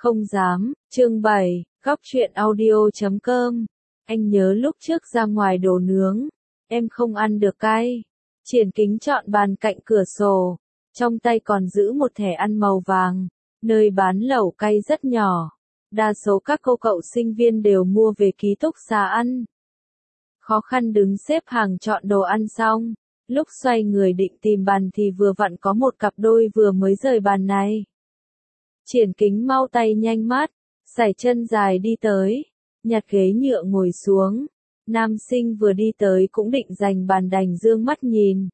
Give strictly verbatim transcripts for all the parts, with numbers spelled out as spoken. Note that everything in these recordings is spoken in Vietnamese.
Không dám, chương bảy, góc truyện audio chấm com. Anh nhớ lúc trước ra ngoài đồ nướng, em không ăn được cay. Triển Kính chọn bàn cạnh cửa sổ, trong tay còn giữ một thẻ ăn màu vàng, nơi bán lẩu cay rất nhỏ. Đa số các cô cậu sinh viên đều mua về ký túc xá ăn. Khó khăn đứng xếp hàng chọn đồ ăn xong, lúc xoay người định tìm bàn thì vừa vặn có một cặp đôi vừa mới rời bàn này. Triển Kính mau tay nhanh mắt, sải chân dài đi tới, nhặt ghế nhựa ngồi xuống. Nam sinh vừa đi tới cũng định giành bàn đành dương mắt nhìn.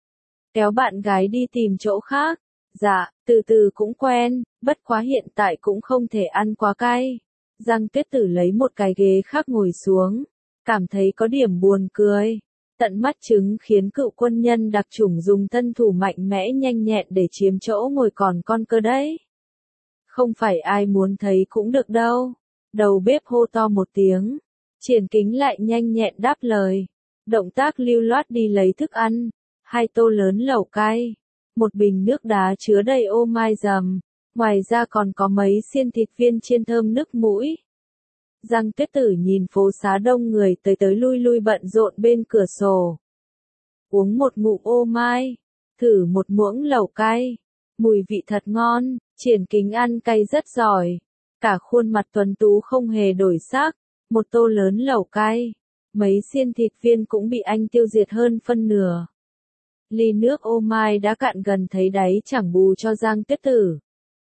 Kéo bạn gái đi tìm chỗ khác. Dạ, từ từ cũng quen, bất quá hiện tại cũng không thể ăn quá cay. Giang Tuyết Tử lấy một cái ghế khác ngồi xuống, cảm thấy có điểm buồn cười. Tận mắt chứng khiến cựu quân nhân đặc chủng dùng thân thủ mạnh mẽ nhanh nhẹn để chiếm chỗ ngồi còn con cơ đấy. Không phải ai muốn thấy cũng được đâu. Đầu bếp hô to một tiếng. Triển Kính lại nhanh nhẹn đáp lời. Động tác lưu loát đi lấy thức ăn. Hai tô lớn lẩu cay. Một bình nước đá chứa đầy ô mai dầm. Ngoài ra còn có mấy xiên thịt viên chiên thơm nức mũi. Giang Tuyết Tử nhìn phố xá đông người tới tới lui lui bận rộn bên cửa sổ. Uống một ngụm ô mai. Thử một muỗng lẩu cay. Mùi vị thật ngon. Triển Kính ăn cay rất giỏi. Cả khuôn mặt tuấn tú không hề đổi sắc. Một tô lớn lẩu cay. Mấy xiên thịt viên cũng bị anh tiêu diệt hơn phân nửa. Ly nước ô mai đã cạn gần thấy đáy chẳng bù cho Giang Tuyết Tử.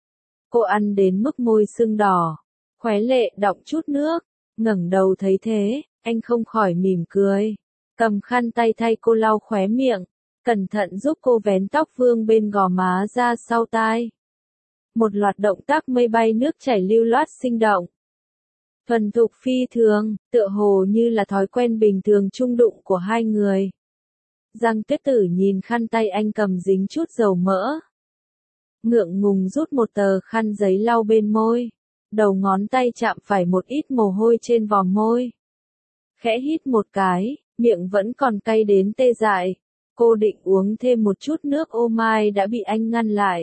Cô ăn đến mức môi sưng đỏ. Khóe lệ đọng chút nước. Ngẩng đầu thấy thế, anh không khỏi mỉm cười. Cầm khăn tay thay cô lau khóe miệng. Cẩn thận giúp cô vén tóc vương bên gò má ra sau tai. Một loạt động tác mây bay nước chảy lưu loát sinh động. Thuần thục phi thường, tựa hồ như là thói quen bình thường chung đụng của hai người. Giang Tuyết Tử nhìn khăn tay anh cầm dính chút dầu mỡ. Ngượng ngùng rút một tờ khăn giấy lau bên môi. Đầu ngón tay chạm phải một ít mồ hôi trên vòm môi. Khẽ hít một cái, miệng vẫn còn cay đến tê dại. Cô định uống thêm một chút nước ô mai đã bị anh ngăn lại.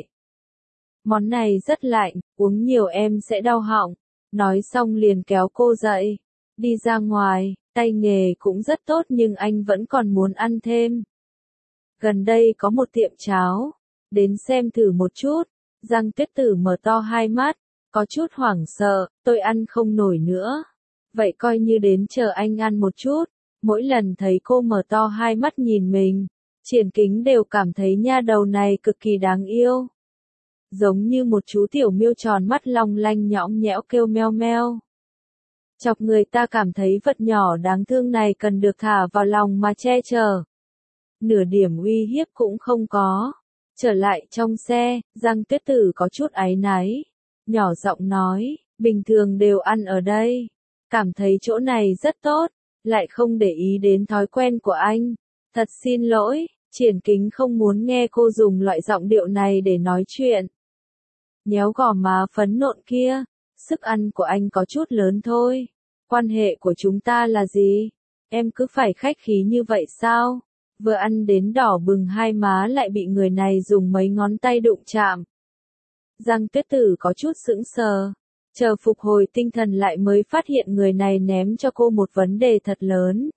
Món này rất lạnh, uống nhiều em sẽ đau họng. Nói xong liền kéo cô dậy. Đi ra ngoài, tay nghề cũng rất tốt nhưng anh vẫn còn muốn ăn thêm. Gần đây có một tiệm cháo. Đến xem thử một chút. Giang Tuyết Tử mở to hai mắt. Có chút hoảng sợ, tôi ăn không nổi nữa. Vậy coi như đến chờ anh ăn một chút. Mỗi lần thấy cô mở to hai mắt nhìn mình, Triển Kính đều cảm thấy nha đầu này cực kỳ đáng yêu. Giống như một chú tiểu miêu tròn mắt long lanh nhõng nhẽo kêu meo meo. Chọc người ta cảm thấy vật nhỏ đáng thương này cần được thả vào lòng mà che chở. Nửa điểm uy hiếp cũng không có. Trở lại trong xe, Giang Tuyết Tử có chút áy náy. Nhỏ giọng nói, bình thường đều ăn ở đây. Cảm thấy chỗ này rất tốt, lại không để ý đến thói quen của anh. Thật xin lỗi, Triển Kính không muốn nghe cô dùng loại giọng điệu này để nói chuyện. Nhéo gò má phấn nộn kia, sức ăn của anh có chút lớn thôi. Quan hệ của chúng ta là gì? Em cứ phải khách khí như vậy sao? Vừa ăn đến đỏ bừng hai má lại bị người này dùng mấy ngón tay đụng chạm. Giang Tuyết Tử có chút sững sờ. Chờ phục hồi tinh thần lại mới phát hiện người này ném cho cô một vấn đề thật lớn.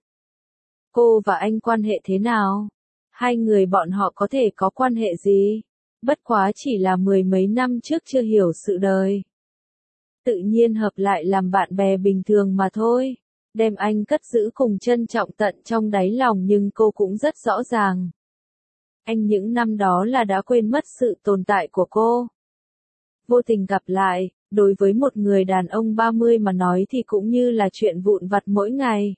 Cô và anh quan hệ thế nào? Hai người bọn họ có thể có quan hệ gì? Bất quá chỉ là mười mấy năm trước chưa hiểu sự đời. Tự nhiên hợp lại làm bạn bè bình thường mà thôi. Đem anh cất giữ cùng trân trọng tận trong đáy lòng nhưng cô cũng rất rõ ràng. Anh những năm đó là đã quên mất sự tồn tại của cô. Vô tình gặp lại, đối với một người đàn ông ba mươi mà nói thì cũng như là chuyện vụn vặt mỗi ngày.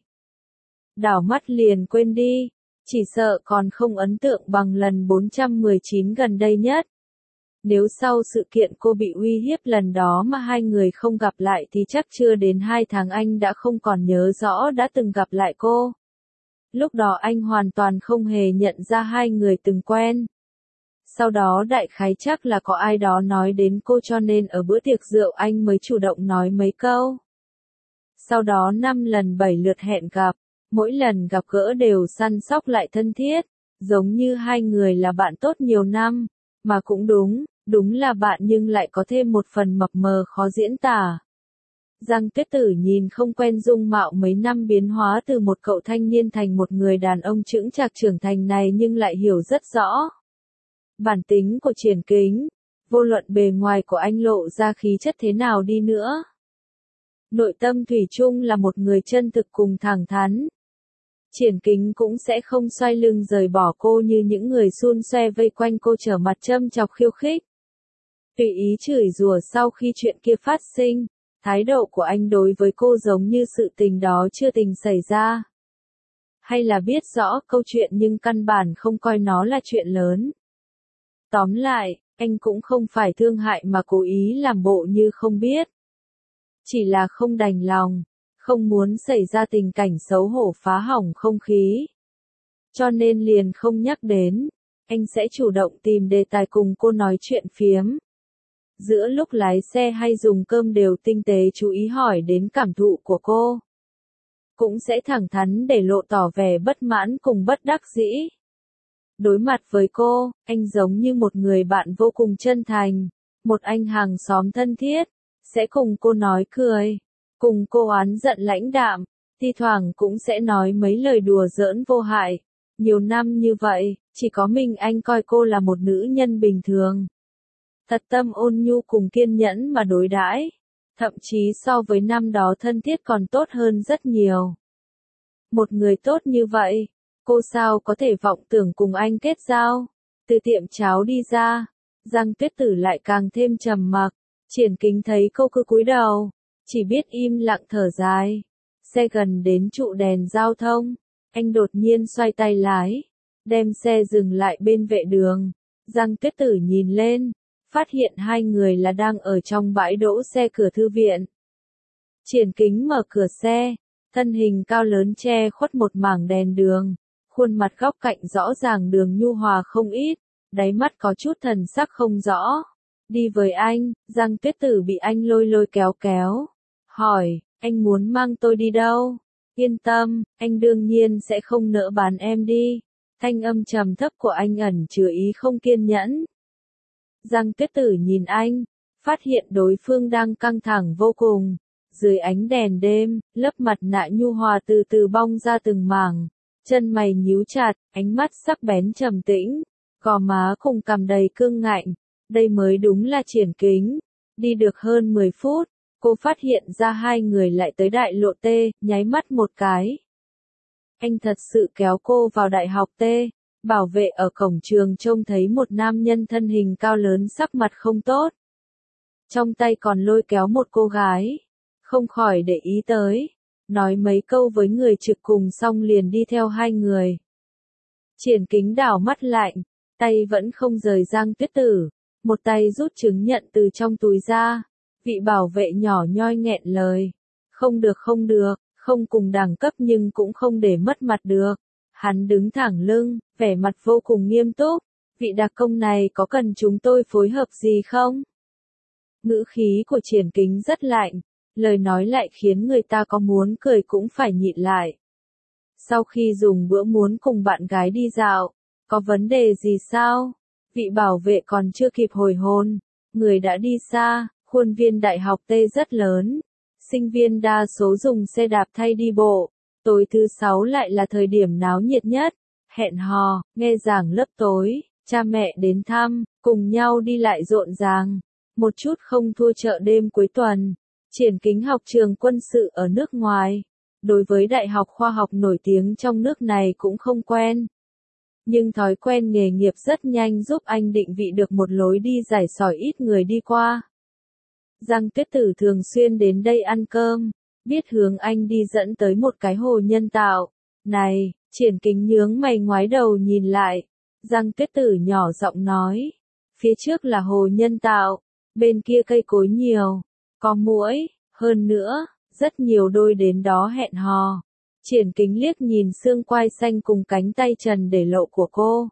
Đảo mắt liền quên đi, chỉ sợ còn không ấn tượng bằng lần bốn trăm mười chín gần đây nhất. Nếu sau sự kiện cô bị uy hiếp lần đó mà hai người không gặp lại thì chắc chưa đến hai tháng anh đã không còn nhớ rõ đã từng gặp lại cô. Lúc đó anh hoàn toàn không hề nhận ra hai người từng quen. Sau đó đại khái chắc là có ai đó nói đến cô cho nên ở bữa tiệc rượu anh mới chủ động nói mấy câu. Sau đó năm lần bảy lượt hẹn gặp, mỗi lần gặp gỡ đều săn sóc lại thân thiết, giống như hai người là bạn tốt nhiều năm, mà cũng đúng, Đúng là bạn nhưng lại có thêm một phần mập mờ khó diễn tả. Giang Tuyết Tử nhìn không quen dung mạo mấy năm biến hóa từ một cậu thanh niên thành một người đàn ông chững chạc trưởng thành này nhưng lại hiểu rất rõ bản tính của Triển Kính, vô luận bề ngoài của anh lộ ra khí chất thế nào đi nữa. Nội tâm thủy chung là một người chân thực cùng thẳng thắn. Triển Kính cũng sẽ không xoay lưng rời bỏ cô như những người xun xoe vây quanh cô trở mặt châm chọc khiêu khích. Tùy ý chửi rủa sau khi chuyện kia phát sinh, thái độ của anh đối với cô giống như sự tình đó chưa từng xảy ra. Hay là biết rõ câu chuyện nhưng căn bản không coi nó là chuyện lớn. Tóm lại, anh cũng không phải thương hại mà cố ý làm bộ như không biết. Chỉ là không đành lòng, không muốn xảy ra tình cảnh xấu hổ phá hỏng không khí. Cho nên liền không nhắc đến, anh sẽ chủ động tìm đề tài cùng cô nói chuyện phiếm. Giữa lúc lái xe hay dùng cơm đều tinh tế chú ý hỏi đến cảm thụ của cô. Cũng sẽ thẳng thắn để lộ tỏ vẻ bất mãn cùng bất đắc dĩ. Đối mặt với cô, anh giống như một người bạn vô cùng chân thành, một anh hàng xóm thân thiết, sẽ cùng cô nói cười, cùng cô oán giận lãnh đạm, thi thoảng cũng sẽ nói mấy lời đùa giỡn vô hại. Nhiều năm như vậy, chỉ có mình anh coi cô là một nữ nhân bình thường. Thật tâm ôn nhu cùng kiên nhẫn mà đối đãi, thậm chí so với năm đó thân thiết còn tốt hơn rất nhiều. Một người tốt như vậy, cô sao có thể vọng tưởng cùng anh kết giao? Từ tiệm cháo đi ra, Giang Tuyết Tử lại càng thêm trầm mặc. Triển Kính thấy cô cứ cúi đầu, chỉ biết im lặng thở dài. Xe gần đến trụ đèn giao thông, anh đột nhiên xoay tay lái, đem xe dừng lại bên vệ đường. Giang Tuyết Tử nhìn lên, phát hiện hai người là đang ở trong bãi đỗ xe cửa thư viện. Triển Kính mở cửa xe, thân hình cao lớn che khuất một mảng đèn đường, khuôn mặt góc cạnh rõ ràng đường nhu hòa không ít, đáy mắt có chút thần sắc không rõ. Đi với anh, Giang Tuyết Tử bị anh lôi lôi kéo kéo, hỏi, anh muốn mang tôi đi đâu? Yên tâm, anh đương nhiên sẽ không nỡ bán em đi. Thanh âm trầm thấp của anh ẩn chứa ý không kiên nhẫn. Giang Tuyết Tử nhìn anh, phát hiện đối phương đang căng thẳng vô cùng. Dưới ánh đèn đêm, lớp mặt nạ nhu hòa từ từ bong ra từng mảng, chân mày nhíu chặt, ánh mắt sắc bén trầm tĩnh, gò má cùng cằm đầy cương ngạnh. Đây mới đúng là Triển Kính. Đi được hơn mười phút, cô phát hiện ra hai người lại tới đại lộ T, nháy mắt một cái. Anh thật sự kéo cô vào đại học T. Bảo vệ ở cổng trường trông thấy một nam nhân thân hình cao lớn sắc mặt không tốt. Trong tay còn lôi kéo một cô gái. Không khỏi để ý tới. Nói mấy câu với người trực cùng xong liền đi theo hai người. Triển Kính đảo mắt lạnh, tay vẫn không rời Giang Tuyết Tử. Một tay rút chứng nhận từ trong túi ra. Vị bảo vệ nhỏ nhoi nghẹn lời. Không được không được, không cùng đẳng cấp nhưng cũng không để mất mặt được. Hắn đứng thẳng lưng, vẻ mặt vô cùng nghiêm túc. Vị đặc công này có cần chúng tôi phối hợp gì không? Ngữ khí của Triển Kính rất lạnh. Lời nói lại khiến người ta có muốn cười cũng phải nhịn lại. Sau khi dùng bữa muốn cùng bạn gái đi dạo, có vấn đề gì sao? Vị bảo vệ còn chưa kịp hồi hồn, người đã đi xa. Khuôn viên đại học T rất lớn, sinh viên đa số dùng xe đạp thay đi bộ. Tối thứ sáu lại là thời điểm náo nhiệt nhất, hẹn hò, nghe giảng lớp tối, cha mẹ đến thăm, cùng nhau đi lại rộn ràng, một chút không thua chợ đêm cuối tuần. Triển Kính học trường quân sự ở nước ngoài, đối với đại học khoa học nổi tiếng trong nước này cũng không quen. Nhưng thói quen nghề nghiệp rất nhanh giúp anh định vị được một lối đi giải sỏi ít người đi qua. Giang Tuyết Tử thường xuyên đến đây ăn cơm, biết hướng anh đi dẫn tới một cái hồ nhân tạo. Này, Triển Kính nhướng mày ngoái đầu nhìn lại. Giang Tuyết Tử nhỏ giọng nói, phía trước là hồ nhân tạo, bên kia cây cối nhiều, có muỗi, hơn nữa, rất nhiều đôi đến đó hẹn hò. Triển Kính liếc nhìn xương quai xanh cùng cánh tay trần để lộ của cô.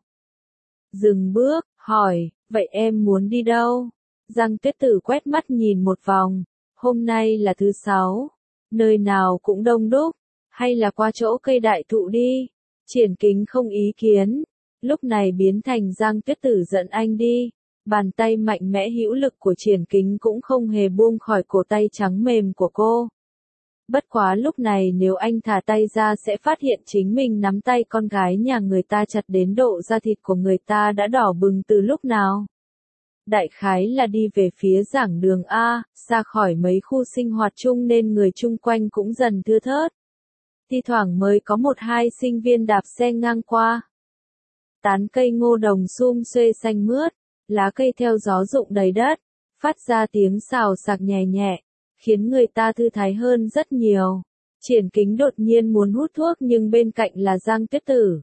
Dừng bước, hỏi, vậy em muốn đi đâu? Giang Tuyết Tử quét mắt nhìn một vòng, hôm nay là thứ sáu, nơi nào cũng đông đúc, hay là qua chỗ cây đại thụ đi? Triển Kính không ý kiến, lúc này biến thành Giang Tuyết Tử dẫn anh đi. Bàn tay mạnh mẽ hữu lực của Triển Kính cũng không hề buông khỏi cổ tay trắng mềm của cô. Bất quá lúc này nếu anh thả tay ra sẽ phát hiện chính mình nắm tay con gái nhà người ta chặt đến độ da thịt của người ta đã đỏ bừng từ lúc nào. Đại khái là đi về phía giảng đường A, xa khỏi mấy khu sinh hoạt chung nên người chung quanh cũng dần thưa thớt. Thi thoảng mới có một hai sinh viên đạp xe ngang qua. Tán cây ngô đồng sum xuê xanh mướt, lá cây theo gió rụng đầy đất, phát ra tiếng xào xạc nhẹ nhẹ, khiến người ta thư thái hơn rất nhiều. Triển Kính đột nhiên muốn hút thuốc nhưng bên cạnh là Giang Tuyết Tử.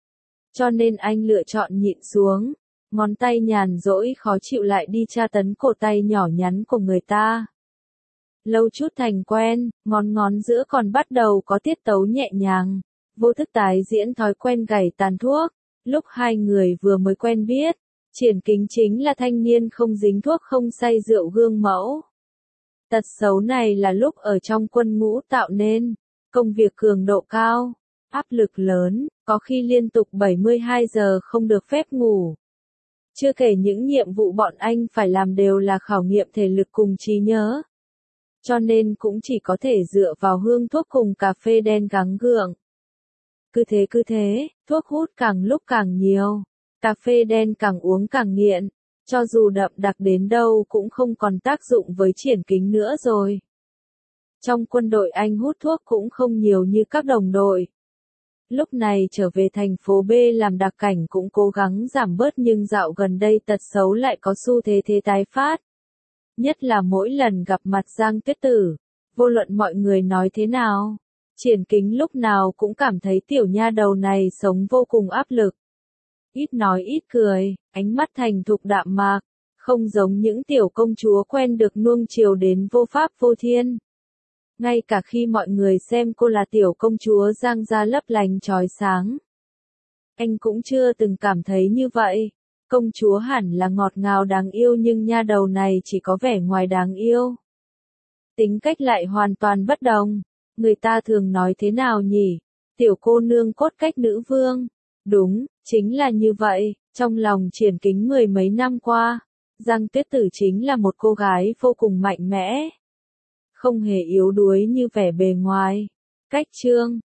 Cho nên anh lựa chọn nhịn xuống, ngón tay nhàn rỗi khó chịu lại đi tra tấn cổ tay nhỏ nhắn của người ta. Lâu chút thành quen, ngón ngón giữa còn bắt đầu có tiết tấu nhẹ nhàng, vô thức tái diễn thói quen gảy tàn thuốc. Lúc hai người vừa mới quen biết, Triển Kính chính là thanh niên không dính thuốc không say rượu gương mẫu. Tật xấu này là lúc ở trong quân ngũ tạo nên, công việc cường độ cao, áp lực lớn, có khi liên tục bảy mươi hai giờ không được phép ngủ. Chưa kể những nhiệm vụ bọn anh phải làm đều là khảo nghiệm thể lực cùng trí nhớ. Cho nên cũng chỉ có thể dựa vào hương thuốc cùng cà phê đen gắng gượng. Cứ thế cứ thế, thuốc hút càng lúc càng nhiều, cà phê đen càng uống càng nghiện, cho dù đậm đặc đến đâu cũng không còn tác dụng với Triển Kính nữa rồi. Trong quân đội anh hút thuốc cũng không nhiều như các đồng đội. Lúc này trở về thành phố B làm đặc cảnh cũng cố gắng giảm bớt nhưng dạo gần đây tật xấu lại có xu thế thế tái phát. Nhất là mỗi lần gặp mặt Giang Tuyết Tử, vô luận mọi người nói thế nào, Triển Kính lúc nào cũng cảm thấy tiểu nha đầu này sống vô cùng áp lực. Ít nói ít cười, ánh mắt thành thục đạm mạc, không giống những tiểu công chúa quen được nuông chiều đến vô pháp vô thiên. Ngay cả khi mọi người xem cô là tiểu công chúa Giang gia lấp lánh chói sáng, anh cũng chưa từng cảm thấy như vậy. Công chúa hẳn là ngọt ngào đáng yêu nhưng nha đầu này chỉ có vẻ ngoài đáng yêu. Tính cách lại hoàn toàn bất đồng. Người ta thường nói thế nào nhỉ? Tiểu cô nương cốt cách nữ vương. Đúng, chính là như vậy. Trong lòng Triển Kính mười mấy năm qua, Giang Tuyết Tử chính là một cô gái vô cùng mạnh mẽ. Không hề yếu đuối như vẻ bề ngoài. Cách chương